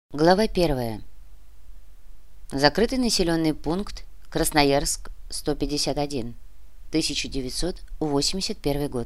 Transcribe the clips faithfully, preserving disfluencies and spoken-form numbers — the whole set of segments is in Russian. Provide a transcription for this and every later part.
Глава первая. Закрытый населенный пункт Красноярск сто пятьдесят один, тысяча девятьсот восемьдесят первый год.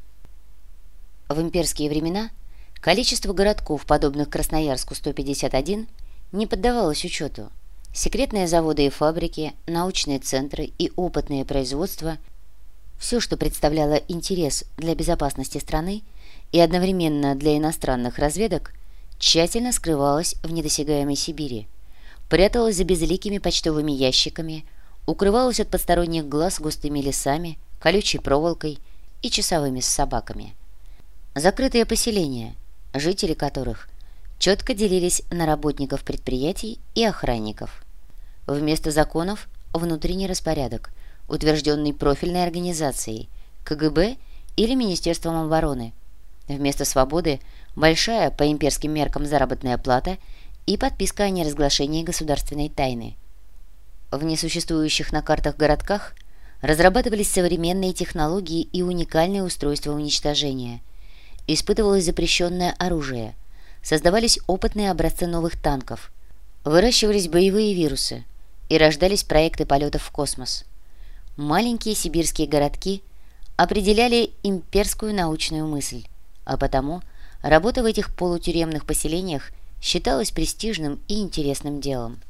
В имперские времена количество городков, подобных Красноярску сто пятьдесят один, не поддавалось учету. Секретные заводы и фабрики, научные центры и опытные производства – все, что представляло интерес для безопасности страны и одновременно для иностранных разведок, тщательно скрывалась в недосягаемой Сибири, пряталась за безликими почтовыми ящиками, укрывалась от посторонних глаз густыми лесами, колючей проволокой и часовыми с собаками. Закрытые поселения, жители которых четко делились на работников предприятий и охранников. Вместо законов – внутренний распорядок, утвержденный профильной организацией, ка гэ бэ или Министерством обороны. Вместо свободы – большая по имперским меркам заработная плата и подписка о неразглашении государственной тайны. В несуществующих на картах городках разрабатывались современные технологии и уникальные устройства уничтожения. Испытывалось запрещенное оружие, создавались опытные образцы новых танков, выращивались боевые вирусы и рождались проекты полетов в космос. Маленькие сибирские городки определяли имперскую научную мысль, а потому работа в этих полутюремных поселениях считалась престижным и интересным делом.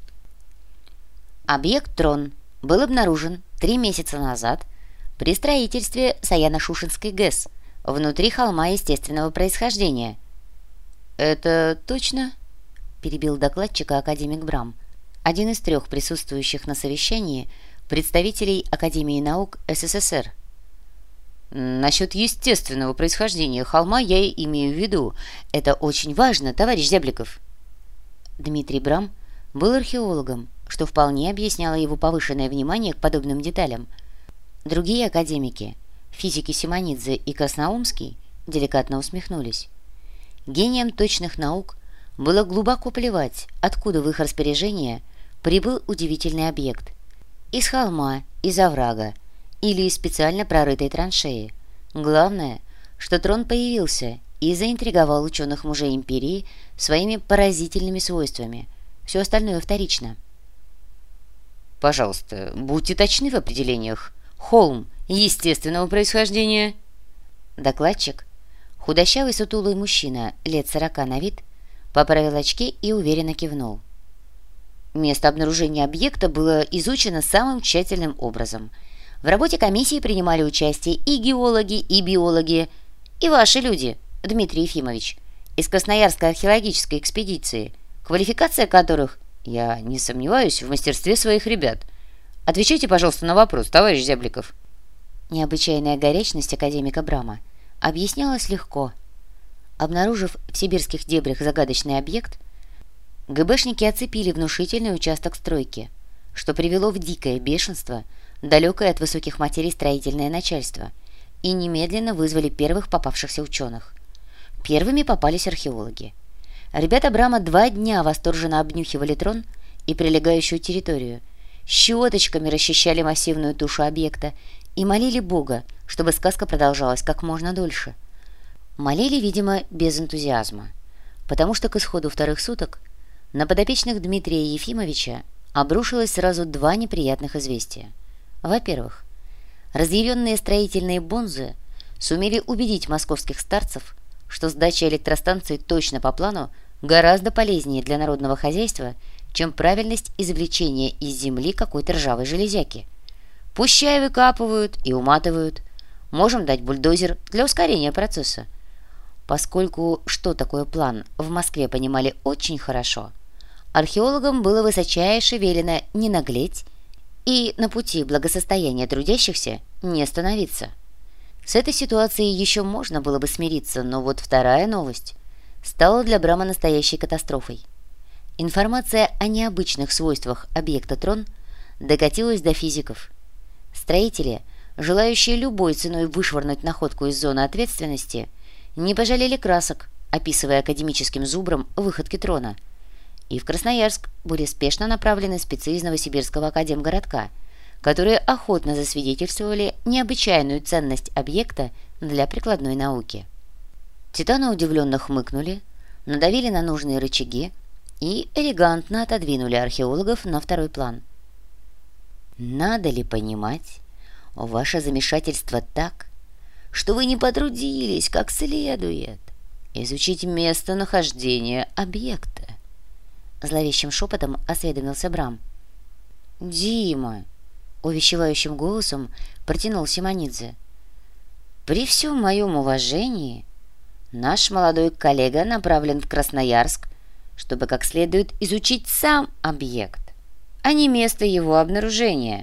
Объект «Трон» был обнаружен три месяца назад при строительстве Саяно-Шушенской гэ э эс внутри холма естественного происхождения. «Это точно?» – перебил докладчика академик Брам, один из трех присутствующих на совещании представителей Академии наук эс эс эс эр. «Насчет естественного происхождения холма я и имею в виду. Это очень важно, товарищ Зябликов». Дмитрий Брам был археологом, что вполне объясняло его повышенное внимание к подобным деталям. Другие академики, физики Симонидзе и Красноумский, деликатно усмехнулись. Гениям точных наук было глубоко плевать, откуда в их распоряжение прибыл удивительный объект. Из холма, из оврага или из специально прорытой траншеи. Главное, что трон появился и заинтриговал ученых мужей империи своими поразительными свойствами. Все остальное вторично. «Пожалуйста, будьте точны в определениях. Холм естественного происхождения». Докладчик, худощавый сутулый мужчина, лет сорока на вид, поправил очки и уверенно кивнул. Место обнаружения объекта было изучено самым тщательным образом. В работе комиссии принимали участие и геологи, и биологи, и ваши люди, Дмитрий Ефимович, из Красноярской археологической экспедиции, квалификация которых, я не сомневаюсь, в мастерстве своих ребят. Отвечайте, пожалуйста, на вопрос, товарищ Зябликов». Необычайная горячность академика Брама объяснялась легко. Обнаружив в сибирских дебрях загадочный объект, гэ бэ шники оцепили внушительный участок стройки, что привело в дикое бешенство далекое от высоких материй строительное начальство, и немедленно вызвали первых попавшихся ученых. Первыми попались археологи. Ребята Брама два дня восторженно обнюхивали трон и прилегающую территорию, щеточками расчищали массивную тушу объекта и молили Бога, чтобы сказка продолжалась как можно дольше. Молили, видимо, без энтузиазма, потому что к исходу вторых суток на подопечных Дмитрия Ефимовича обрушилось сразу два неприятных известия. Во-первых, разъяренные строительные бонзы сумели убедить московских старцев, что сдача электростанции точно по плану гораздо полезнее для народного хозяйства, чем правильность извлечения из земли какой-то ржавой железяки. Пущай выкапывают и уматывают. Можем дать бульдозер для ускорения процесса. Поскольку что такое план в Москве понимали очень хорошо, археологам было высочайше велено не наглеть и на пути благосостояния трудящихся не остановиться. С этой ситуацией еще можно было бы смириться, но вот вторая новость стала для Брама настоящей катастрофой. Информация о необычных свойствах объекта Трон докатилась до физиков. Строители, желающие любой ценой вышвырнуть находку из зоны ответственности, не пожалели красок, описывая академическим зубром выходки Трона. И в Красноярск были спешно направлены спецы из Новосибирского академгородка, которые охотно засвидетельствовали необычайную ценность объекта для прикладной науки. Титаны удивленно хмыкнули, надавили на нужные рычаги, и элегантно отодвинули археологов на второй план. Надо ли понимать ваше замешательство так, что вы не потрудились как следует изучить местонахождение объекта? Зловещим шепотом осведомился Брам. «Дима!» — увещевающим голосом протянул Симонидзе. «При всем моем уважении наш молодой коллега направлен в Красноярск, чтобы как следует изучить сам объект, а не место его обнаружения».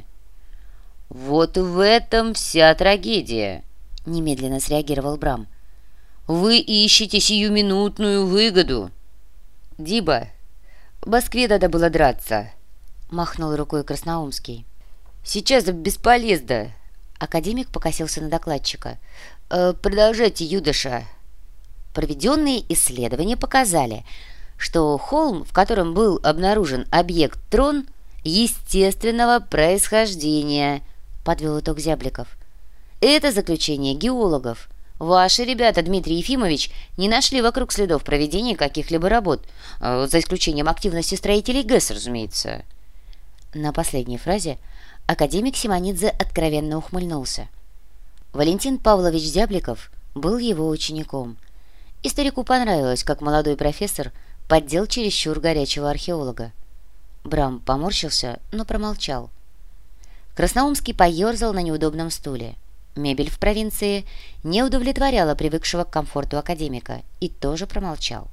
«Вот в этом вся трагедия», — немедленно среагировал Брам. «Вы ищете сиюминутную выгоду». «Диба, в Москве надо было драться», — махнул рукой Красноумский. «Сейчас бесполезно». Академик покосился на докладчика. «Э, «Продолжайте, юдоша». Проведенные исследования показали, что холм, в котором был обнаружен объект Трон, естественного происхождения, подвел итог Зябликов. Это заключение геологов. Ваши ребята, Дмитрий Ефимович, не нашли вокруг следов проведения каких-либо работ, за исключением активности строителей ГЭС, разумеется. На последней фразе академик Симонидзе откровенно ухмыльнулся. Валентин Павлович Зябликов был его учеником, и старику понравилось, как молодой профессор поддел чересчур горячего археолога. Брам поморщился, но промолчал. Красноумский поерзал на неудобном стуле. Мебель в провинции не удовлетворяла привыкшего к комфорту академика и тоже промолчал.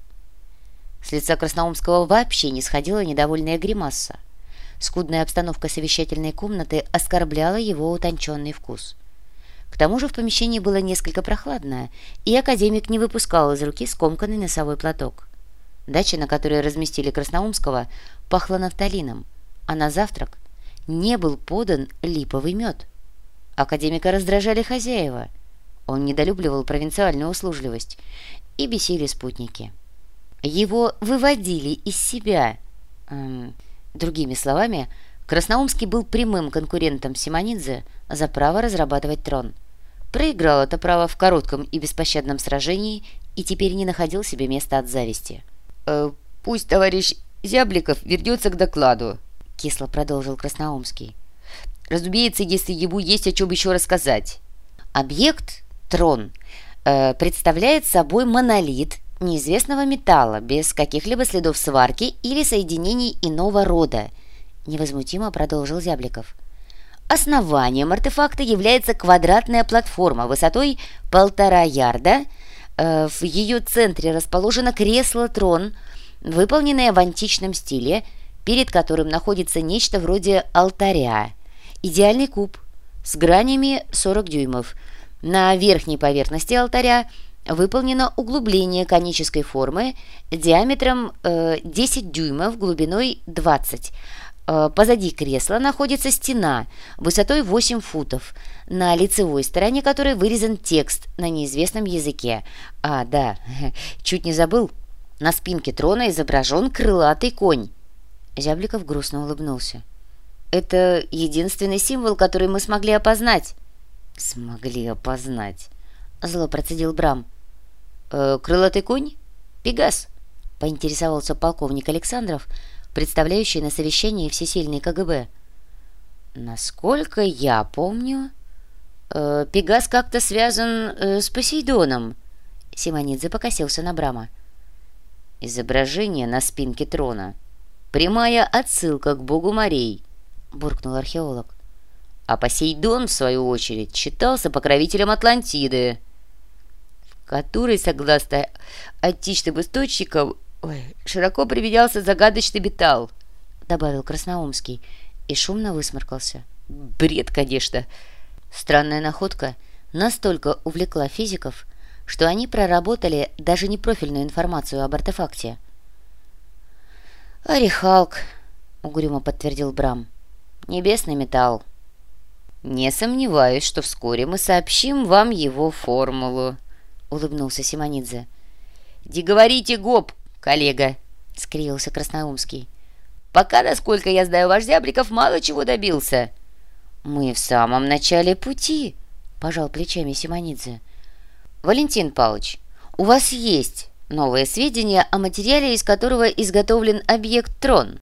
С лица Красноумского вообще не сходила недовольная гримаса. Скудная обстановка совещательной комнаты оскорбляла его утонченный вкус. К тому же в помещении было несколько прохладно, и академик не выпускал из руки скомканный носовой платок. Дача, на которой разместили Красноумского, пахла нафталином, а на завтрак не был подан липовый мед. Академика раздражали хозяева. Он недолюбливал провинциальную услужливость, и бесили спутники. Его выводили из себя. Эм, другими словами, Красноумский был прямым конкурентом Симонидзе за право разрабатывать трон. Проиграл это право в коротком и беспощадном сражении и теперь не находил себе места от зависти. «Э, «Пусть товарищ Зябликов вернется к докладу», — кисло продолжил Красноумский. «Разумеется, если ему есть о чем еще рассказать». Объект Трон э, представляет собой монолит неизвестного металла без каких-либо следов сварки или соединений иного рода, невозмутимо продолжил Зябликов. Основанием артефакта является квадратная платформа высотой полтора ярда. Э, в ее центре расположено кресло-трон, выполненное в античном стиле, перед которым находится нечто вроде алтаря. Идеальный куб с гранями сорок дюймов. На верхней поверхности алтаря выполнено углубление конической формы диаметром э, десять дюймов, глубиной двадцать. Э, позади кресла находится стена высотой восемь футов, на лицевой стороне которой вырезан текст на неизвестном языке. А, да, чуть не забыл. На спинке трона изображен крылатый конь. Зябликов грустно улыбнулся. «Это единственный символ, который мы смогли опознать». «Смогли опознать», — зло процедил Брам. «Э, «Крылатый конь? Пегас», — поинтересовался полковник Александров, представляющий на совещании всесильный КГБ. «Насколько я помню, э, Пегас как-то связан э, с Посейдоном». Симонидзе покосился на Брама. «Изображение на спинке трона. Прямая отсылка к богу морей», — буркнул археолог. А Посейдон, в свою очередь, считался покровителем Атлантиды, в которой, согласно античным источникам, ой, широко применялся загадочный металл, добавил Красноумский и шумно высморкался. Бред, конечно. Странная находка настолько увлекла физиков, что они проработали даже непрофильную информацию об артефакте. «Орехалк», — угрюмо подтвердил Брам. «Небесный металл». «Не сомневаюсь, что вскоре мы сообщим вам его формулу», — улыбнулся Симонидзе. «Не говорите гоп, коллега», — скривился Красноумский. «Пока, насколько я знаю, ваш Зябликов мало чего добился». «Мы в самом начале пути», — пожал плечами Симонидзе. «Валентин Павлович, у вас есть Новые сведения о материале, из которого изготовлен объект Трон.